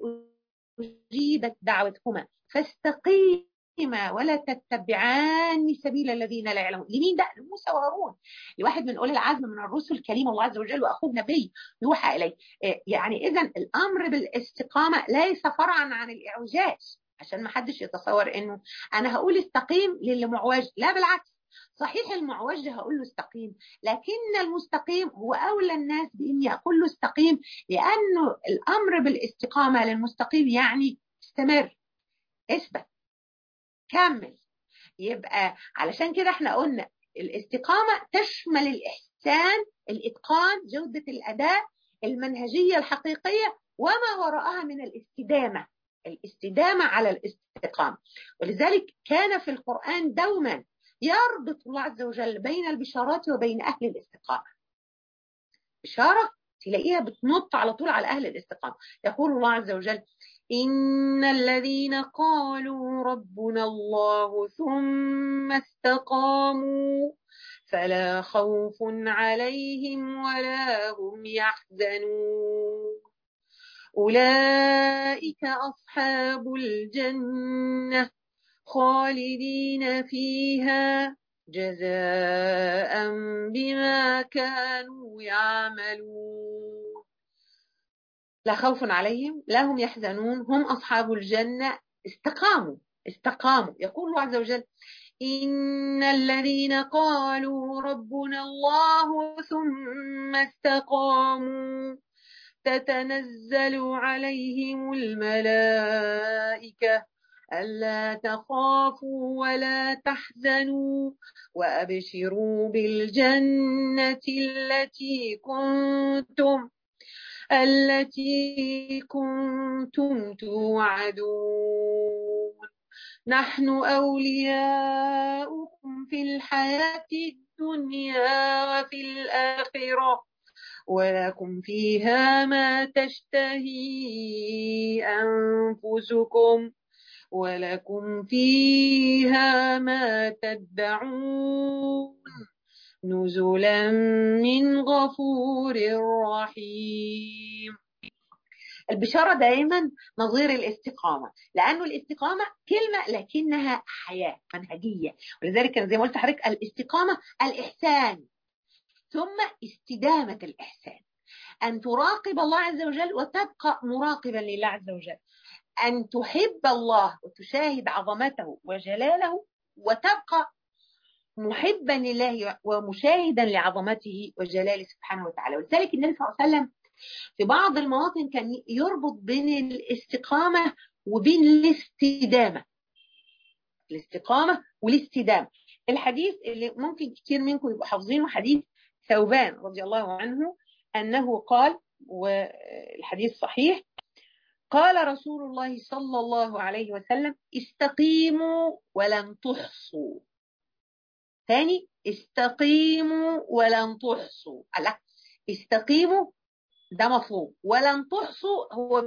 Speaker 1: أجيبت دعوتكما فاستقيما ولا تتبعان سبيل الذين لا يعلمون. لمين ده؟ لموسى وهارون، لواحد من أولي العزم من الرسل، كليم الله عز وجل وأخوه نبي يوحى إليه. يعني إذن الأمر بالاستقامة ليس فرعا عن الإعوجاج، عشان ما حدش يتصور إنه أنا هقول استقيم للي معوج، لا بالعكس، صحيح المعوج هقول له استقيم، لكن المستقيم هو أولى الناس بإني أقول له استقيم، لأنه الأمر بالاستقامة للمستقيم يعني استمر، اثبت، كمل. يبقى علشان كده احنا قلنا الاستقامة تشمل الإحسان، الإتقان، جودة الأداء، المنهجية الحقيقية، وما وراءها من الاستدامة، الاستدامة على الاستقامة. ولذلك كان في القرآن دوما يربط الله عز وجل بين البشارات وبين أهل الاستقامة. بشارة تلاقيها بتنط على طول على أهل الاستقامة. يقول الله عز وجل إن الذين قالوا ربنا الله ثم استقاموا فلا خوف عليهم ولا هم يحزنون أولئك أصحاب الجنة خالدين فيها جزاء بما كانوا يعملون لا خوف عليهم لا هم يحزنون هم أصحاب الجنة استقاموا استقاموا. يقول الله عز وجل إن الذين قالوا ربنا الله ثم استقاموا تتنزل عليهم الملائكة ألا تخافوا ولا تحزنوا وأبشروا بالجنة التي كنتم التي كنتم توعدون نحن أولياؤكم في الحياة الدنيا وفي الآخرة ولكم فيها ما تشتهي أنفسكم ولكم فيها ما تدعون نزلا من غفور رحيم. البشارة دائما نظير الاستقامة، لأنه الاستقامة كلمة لكنها حياة منهجية، ولذلك كان زي ما قلت حضرتك الاستقامة الإحسان ثم استدامة الإحسان، أن تراقب الله عز وجل وتبقى مراقبا لله عز وجل، أن تحب الله وتشاهد عظمته وجلاله وتبقى محبا لله ومشاهدا لعظمته وجلاله سبحانه وتعالى. ولذلك النبي صلى الله عليه وسلم في بعض المواطن كان يربط بين الاستقامة وبين الاستدامة، الاستقامة والاستدامة. الحديث اللي ممكن كتير منكم يبقوا حافظينه حديث ثوبان رضي الله عنه أنه قال، والحديث صحيح، قال رسول الله صلى الله عليه وسلم استقيموا ولن تحصوا. ثاني استقيموا ولن تحصوا. لا، استقيموا ده مفهوم، ولن تحصوا هو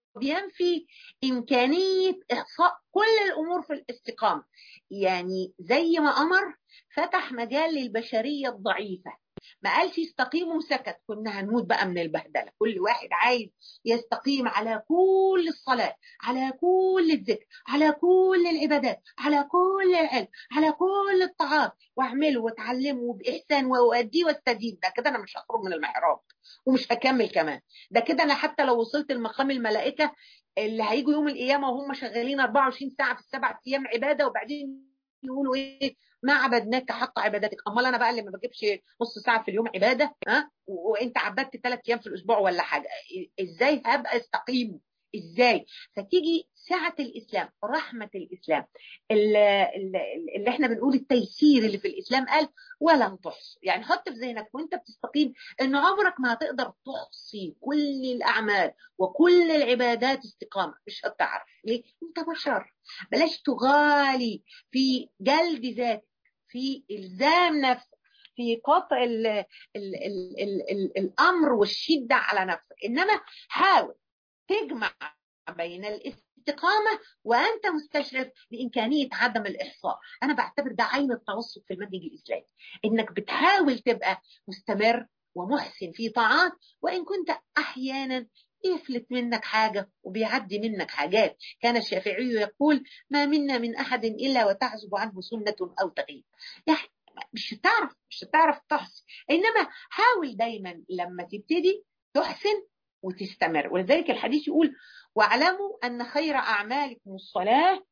Speaker 1: بينفي إمكانية إحصاء كل الأمور في الاستقامة. يعني زي ما أمر فتح مجال للبشرية الضعيفة، ما قالش استقيموا وسكت، كنا هنموت بقى من البهدلة. كل واحد عايز يستقيم على كل الصلاة، على كل الذكر، على كل العبادات، على كل العلم، على كل الطاعات، واعمله واتعلمه بإحسان وأؤديه واستدين. ده كده أنا مش هخرج من المحراب ومش هكمل كمان. ده كده أنا حتى لو وصلت لمقام الملائكة اللي هيجوا يوم القيامة وهم شغالين أربعة وعشرين ساعة في السبع أيام عبادة، وبعدين يقولوا إيه ما عبدناك حق عبادتك. امال انا بقى اللي ما بجيبش نص ساعه في اليوم عباده، ها، وانت عبدت ثلاث ايام في الاسبوع ولا حاجه، ازاي هبقى استقيم؟ ازاي؟ فتيجي سعه الاسلام، رحمه الاسلام، اللي, اللي احنا بنقول التيسير اللي في الاسلام، قال ولن تحصي. يعني حط في ذهنك وانت بتستقيم ان عمرك ما هتقدر تحصي كل الاعمال وكل العبادات استقامه، مش هتعرف. ليه؟ انت بشر. بلاش تغالي في جلد ذاتك، في إلزام نفسك، في قطع ال ال ال ال ال الأمر والشدة على نفسك، إنما حاول تجمع بين الاستقامة وأنت مستشعر بإمكانية عدم الإحصاء. أنا بعتبر ده عين التوسط في المنهج الإسلامي، إنك بتحاول تبقى مستمر ومحسن في طاعات، وإن كنت أحيانا يفلت منك حاجة وبيعدي منك حاجات. كان الشافعي يقول ما منا من أحد إلا وتعزب عنه سنة أو تغيب. يعني مش هتعرف مش هتعرف تحصي، إنما حاول دايما لما تبتدي تحسن وتستمر. ولذلك الحديث يقول واعلموا أن خير أعمالكم الصلاة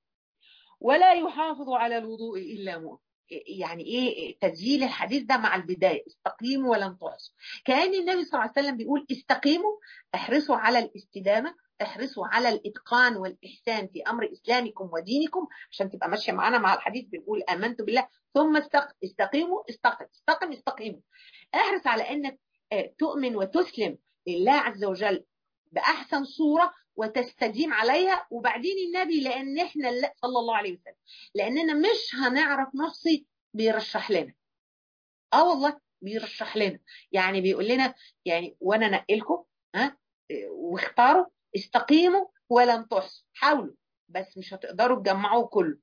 Speaker 1: ولا يحافظ على الوضوء إلا مؤمن. يعني ايه تسجيل الحديث ده مع البدايه؟ استقيموا ولن تحصوا. كأن النبي صلى الله عليه وسلم بيقول استقيموا، احرصوا على الاستدامه، احرصوا على الاتقان والاحسان في امر اسلامكم ودينكم، عشان تبقى ماشيه معانا مع الحديث. بنقول امنت بالله ثم استق... استقيموا استقم استقم استقيموا. احرص على انك تؤمن وتسلم لله عز وجل باحسن صوره وتستديم عليها. وبعدين النبي، لان احنا صلى الله عليه وسلم لاننا مش هنعرف نحصي، بيرشح لنا. اه والله بيرشح لنا، يعني بيقول لنا يعني وانا نقلكم ها واختاروا استقيموا ولن تحصوا. حاولوا بس مش هتقدروا تجمعوا كله.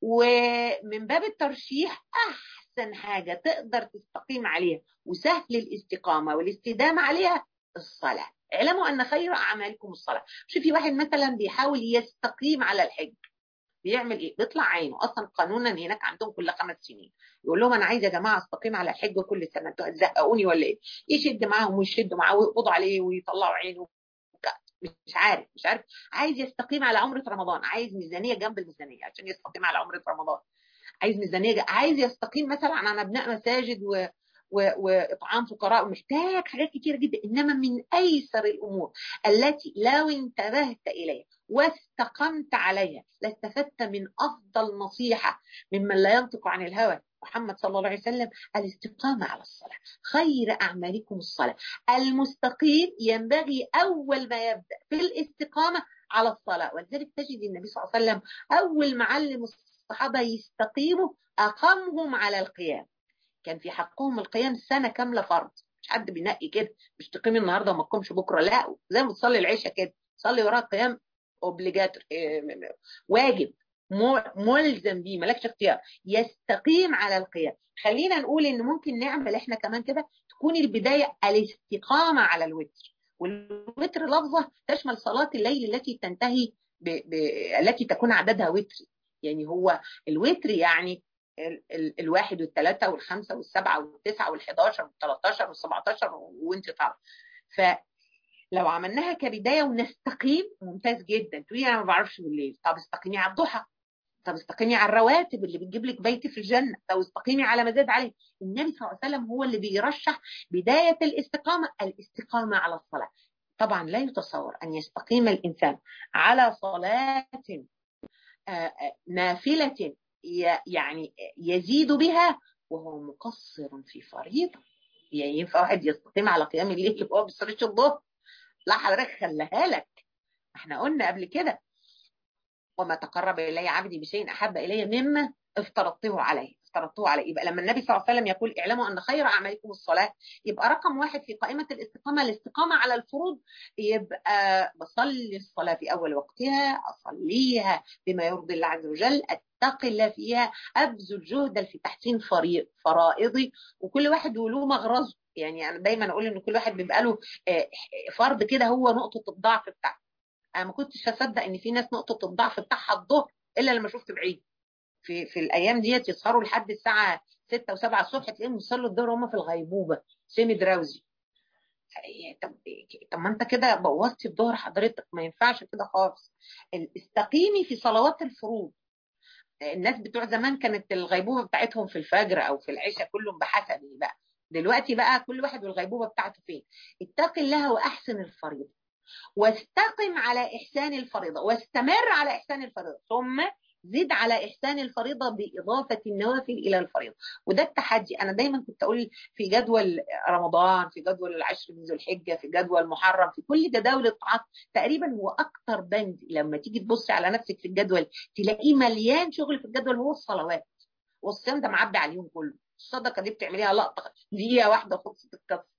Speaker 1: ومن باب الترشيح احسن حاجه تقدر تستقيم عليها وسهل الاستقامه والاستدامه عليها الصلاه. اعلموا ان خير اعمالكم الصلاه. شوفي واحد مثلا بيحاول يستقيم على الحج، بيعمل ايه؟ بيطلع عينه. اصلا قانونا هناك عندهم كل خمس سنين يقول لهم انا عايز يا جماعه استقيم على الحج كل سنه، انتوا هتزهقوني ولا ايه؟ يشد معاهم ويشدوا معاه ويقبضوا عليه ويطلعوا عينه. مش عارف مش عارف عايز يستقيم على عمره رمضان، عايز ميزانيه جنب الميزانيه عشان يستقيم على عمره رمضان، عايز ميزانيه، عايز يستقيم مثلا عن ابناء مساجد و... و... واطعام فقراء، ومحتاج حاجات كتيره جدا. انما من ايسر الامور التي لو انتبهت اليها واستقمت عليها لاستفدت من افضل نصيحه ممن لا ينطق عن الهوى محمد صلى الله عليه وسلم: الاستقامه على الصلاه. خير اعمالكم الصلاه. المستقيم ينبغي اول ما يبدا في الاستقامه على الصلاه. ولذلك تجد النبي صلى الله عليه وسلم اول ما علم الصحابة يستقيموا أقامهم على القيام. كان في حقهم القيام سنة كاملة فرض، مش حد بينقي كده مش تقيمي النهارده وما تقومش بكره، لا، زي ما تصلي العشاء كده صلي وراها قيام اوبليجاتور، واجب ملزم بيه مالكش اختيار، يستقيم على القيام. خلينا نقول ان ممكن نعمل احنا كمان كده تكون البداية الاستقامة على الوتر. والوتر لفظة تشمل صلاة الليل التي تنتهي ب... ب... التي تكون عددها وتر. يعني هو الوتر يعني ال... ال... الواحد والثلاثة والخمسة والسبعة والتسعة والحداشر والثلاثاشر والسبعتاشر وانت طالع. فلو عملناها كبداية ونستقيم ممتاز جدا. تقولي انا ما بعرفش بالليل، طب استقيمي على الضحى، طب استقيمي على الرواتب اللي بتجيب لك بيت في الجنة، طب استقيمي على مزاد عليه. النبي صلى الله عليه وسلم هو اللي بيرشح بداية الاستقامة الاستقامة على الصلاة. طبعا لا يتصور أن يستقيم الإنسان على صلاة نافلة يعني يزيد بها وهو مقصر في فريضة. يعني ينفع واحد يستقيم على قيام الليل وهو بيصليش الظهر؟ لا حضرتك خليها لك، احنا قلنا قبل كده: وما تقرب الي عبدي بشيء احب الي مما افترضته عليه افترضته عليه. يبقى لما النبي صلى الله عليه وسلم يقول اعلموا ان خير اعمالكم الصلاه، يبقى رقم واحد في قائمه الاستقامه الاستقامه على الفروض. يبقى بصلي الصلاه في اول وقتها، اصليها بما يرضي الله عز وجل، اتقي الله فيها، ابذل جهدا في تحسين فرائضي. وكل واحد وله مغرزه. يعني انا دايما اقول ان كل واحد بيبقى له فرض كده هو نقطه الضعف بتاعته. انا ما كنتش هصدق ان في ناس نقطه الضعف بتاعها الظهر الا لما شفت بعيد. في في الايام ديت يسهروا لحد الساعه ستة وسبعة الصبح تلاقيهم بيصلوا الظهر وهم في الغيبوبه سيمي دراوزي. طب طب ما انت كده بوظتي الظهر حضرتك، ما ينفعش كده خالص. استقيمي في صلوات الفروض. الناس بتوع زمان كانت الغيبوبه بتاعتهم في الفجر او في العشاء، كلهم بحسب بقى. دلوقتي بقى كل واحد والغيبوبه بتاعته فين. اتقي الله واحسن الفريضه، واستقم على إحسان الفريضة، واستمر على إحسان الفريضة، ثم زد على إحسان الفريضة بإضافة النوافل إلى الفريضة. وده التحدي. أنا دايما كنت أقول في جدول رمضان، في جدول العشر من ذو الحجة، في جدول محرم، في كل جداول الطاعات تقريبا هو أكتر بند لما تيجي تبصي على نفسك في الجدول تلاقيه مليان شغل في الجدول هو الصلوات. والصيام ده معبي عليهم كله. الصدقة دي بتعمليها لقطة دقيقة واحدة خلصت القصة.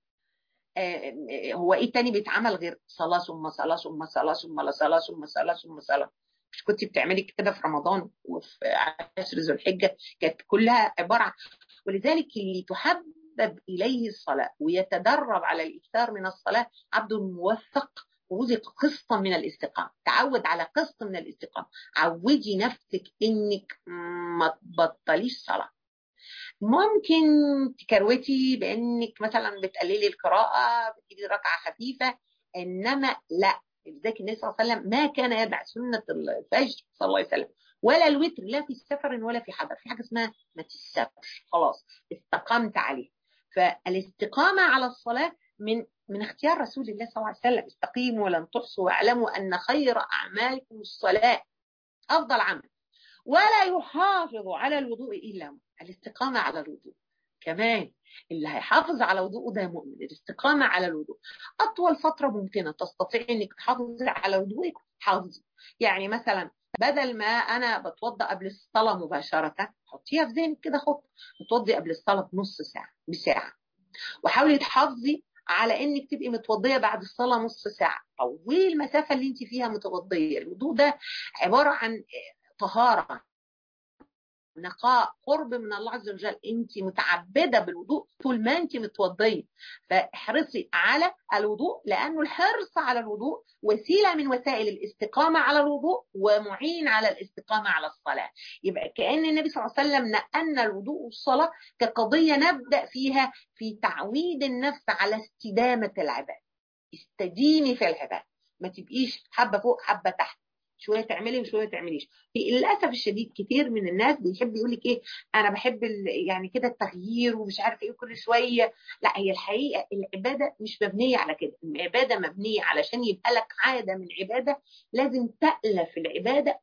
Speaker 1: هو ايه تاني بيتعمل غير صلاه ثم صلاه ثم صلاه ثم صلاه ثم صلاه ثم صلاه؟ مش كنت بتعملي كده في رمضان وفي عشر ذو الحجه؟ كانت كلها عباره عن. ولذلك اللي تحبب اليه الصلاه ويتدرب على الاكثار من الصلاه عبد موفق ورزق قسطا من الاستقامه. تعود على قسط من الاستقامه. عودي نفسك انك ما تبطليش صلاه. ممكن تكروتي بانك مثلا بتقللي القراءه، بتجيبي ركعه خفيفه، انما لا. لذلك النبي صلى الله عليه وسلم ما كان يدع سنه الفجر صلى الله عليه وسلم ولا الوتر، لا في سفر ولا في حضر. في حاجه اسمها ما تسافرش، خلاص استقمت عليه. فالاستقامه على الصلاه من من اختيار رسول الله صلى الله عليه وسلم: استقيموا ولن تحصوا واعلموا ان خير اعمالكم الصلاه، افضل عمل. ولا يحافظ على الوضوء إلا مؤمن. الاستقامة على الوضوء كمان. اللي هيحافظ على وضوءه ده مؤمن. الاستقامة على الوضوء أطول فترة ممكنة تستطيع أنك تحافظ على وضوءك حافظي. يعني مثلا بدل ما أنا بتوضأ قبل الصلاة مباشرة، حطيها في ذهنك كده خط بتوضي قبل الصلاة بنص ساعة بساعة، وحاولي تحافظي على انك تبقي متوضيه بعد الصلاه نص ساعه. طولي المسافه اللي انت فيها متوضيه. الوضوء ده عباره عن طهاره،
Speaker 2: نقاء، قرب من الله عز وجل. انت متعبده بالوضوء طول ما انت متوضيه، فاحرصي على الوضوء، لانه الحرص على الوضوء وسيله من وسائل الاستقامه على الوضوء ومعين على الاستقامه على الصلاه. يبقى كأن النبي صلى الله عليه وسلم نقلنا الوضوء والصلاه كقضيه نبدا فيها في تعويد النفس على استدامه العباده. استديمي في العباده، ما تبقيش حبه فوق حبه تحت، شويه تعملي وشويه تعمليش. في للاسف الشديد كتير من الناس بيحب يقول لك ايه، انا بحب يعني كده التغيير ومش عارف ايه كل شويه. لا، هي الحقيقه العباده مش مبنيه على كده. العباده مبنيه علشان يبقى لك عاده من عباده، لازم تألف العباده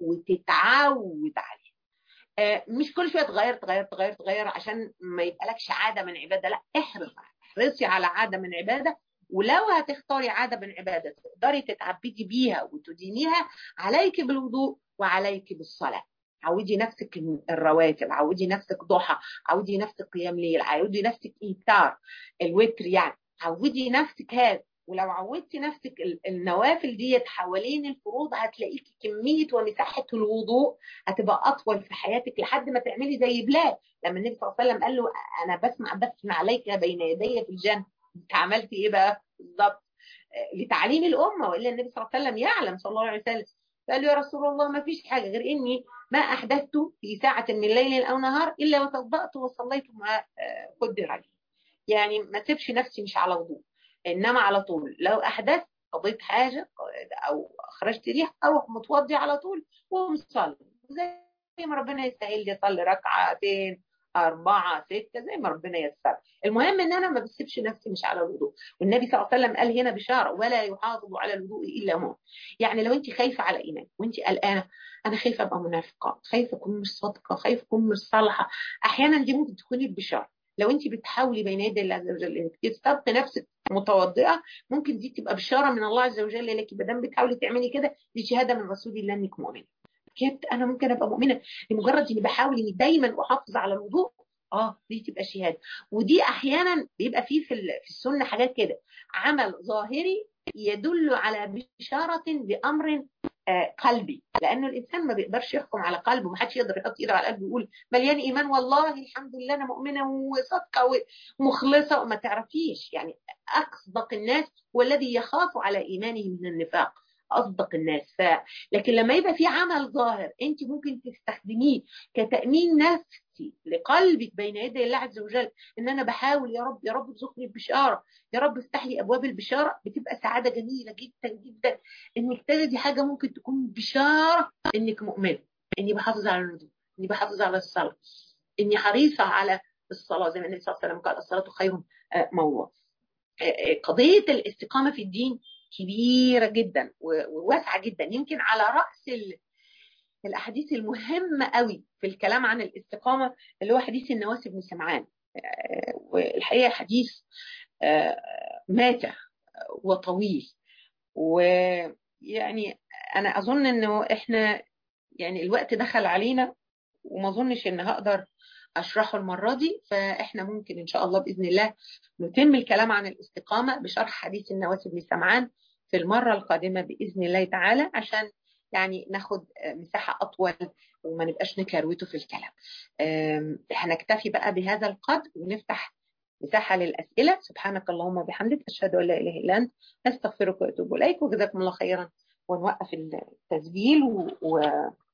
Speaker 2: وتتعود عليها. آه مش كل شويه تغير تغير تغير تغير عشان ما يبقى لكش عاده من عباده. لا، احرص احرصي على عاده من عباده، ولو هتختاري عادة من عبادة تقدري تتعبدي بيها وتدينيها، عليك بالوضوء وعليك بالصلاة. عودي نفسك الرواتب، عودي نفسك ضحى، عودي نفسك قيام ليل، عودي نفسك إيثار الوتر، يعني عودي نفسك هذا. ولو عودتي نفسك النوافل ديت حوالين الفروض، هتلاقيكي كمية ومساحة الوضوء هتبقى أطول في حياتك، لحد ما تعملي زي بلال لما النبي صلى الله عليه وسلم قال له أنا بسمع دفن عليك بين يدي في الجنة. انت عملت ايه بقى بالظبط؟ لتعليم الامه، والا النبي صلى الله عليه وسلم يعلم صلى الله عليه وسلم. قال له يا رسول الله ما فيش حاجه غير اني ما احدثت في ساعه من ليل او نهار الا وتوضأت وصليت ما قدر علي. يعني ما تسيبش نفسي مش على وضوء، انما على طول لو احدثت قضيت حاجه او خرجت ريح اروح متوضي على طول ومصلي زي ما ربنا يسهل لي، اصلي ركعتين أربعة ستة زي ما ربنا يسر. المهم إن أنا ما بسيبش نفسي مش على الوضوء. والنبي صلى الله عليه وسلم قال هنا بشارة ولا يحافظ على الوضوء إلا هو. يعني لو أنت خايفة على إيمان وأنت قلقانة، أنا خايفة أبقى منافقة، خايفة أكون مش صادقة، خايفة أكون مش صالحة، أحيانا دي ممكن تكوني بشارة. لو أنت بتحاولي بين يدي الله عز وجل إنك تستبقي نفسك متوضئة، ممكن دي تبقى بشارة من الله عز وجل لك. ما دام بتحاولي تعملي كده، دي شهادة من رسول الله إنك مؤمنة. كيف انا ممكن ابقى مؤمنه لمجرد اني بحاول اني دايما احافظ على الوضوء؟ اه دي تبقى شهاده. ودي احيانا بيبقى فيه في في السنه حاجات كده، عمل ظاهري يدل على بشاره بامر آه قلبي، لانه الانسان ما بيقدرش يحكم على قلبه. ما حدش يقدر يحط ايده على قلبه ويقول مليان ايمان والله الحمد لله انا مؤمنه وصادقه ومخلصه، وما تعرفيش. يعني اصدق الناس هو الذي يخاف على ايمانه من النفاق، اصدق الناس. ف... لكن لما يبقى في عمل ظاهر انت ممكن تستخدميه كتامين نفسي لقلبك بين يدي الله عز وجل، ان انا بحاول يا رب يا رب ارزقني بشاره، يا رب افتح لي ابواب البشاره، بتبقى سعاده جميله جدا جدا انك تجدي حاجه ممكن تكون بشاره انك مؤمنه، اني بحافظ على الوضوء، اني بحافظ على الصلاه، اني حريصه على الصلاه زي ما النبي صلى الله عليه وسلم قال الصلاه خير موضوع. قضيه الاستقامه في الدين كبيرة جدا وواسعة جدا. يمكن على رأس الأحاديث المهمة قوي في الكلام عن الاستقامة اللي هو حديث النواس بن سمعان. والحقيقة حديث ماتع وطويل، ويعني أنا أظن أنه إحنا يعني الوقت دخل علينا وما أظنش أن هقدر أشرحه المرة دي، فإحنا ممكن إن شاء الله بإذن الله نتم الكلام عن الاستقامة بشرح حديث النواس بن سمعان في المرة القادمة بإذن الله تعالى، عشان يعني ناخد مساحة أطول وما نبقاش نكروته في الكلام. هنكتفي بقى بهذا القدر ونفتح مساحة للأسئلة. سبحانك اللهم وبحمدك أشهد أن لا إله إلا أنت أستغفرك وأتوب إليك، وجزاكم الله خيرا. ونوقف التسجيل و...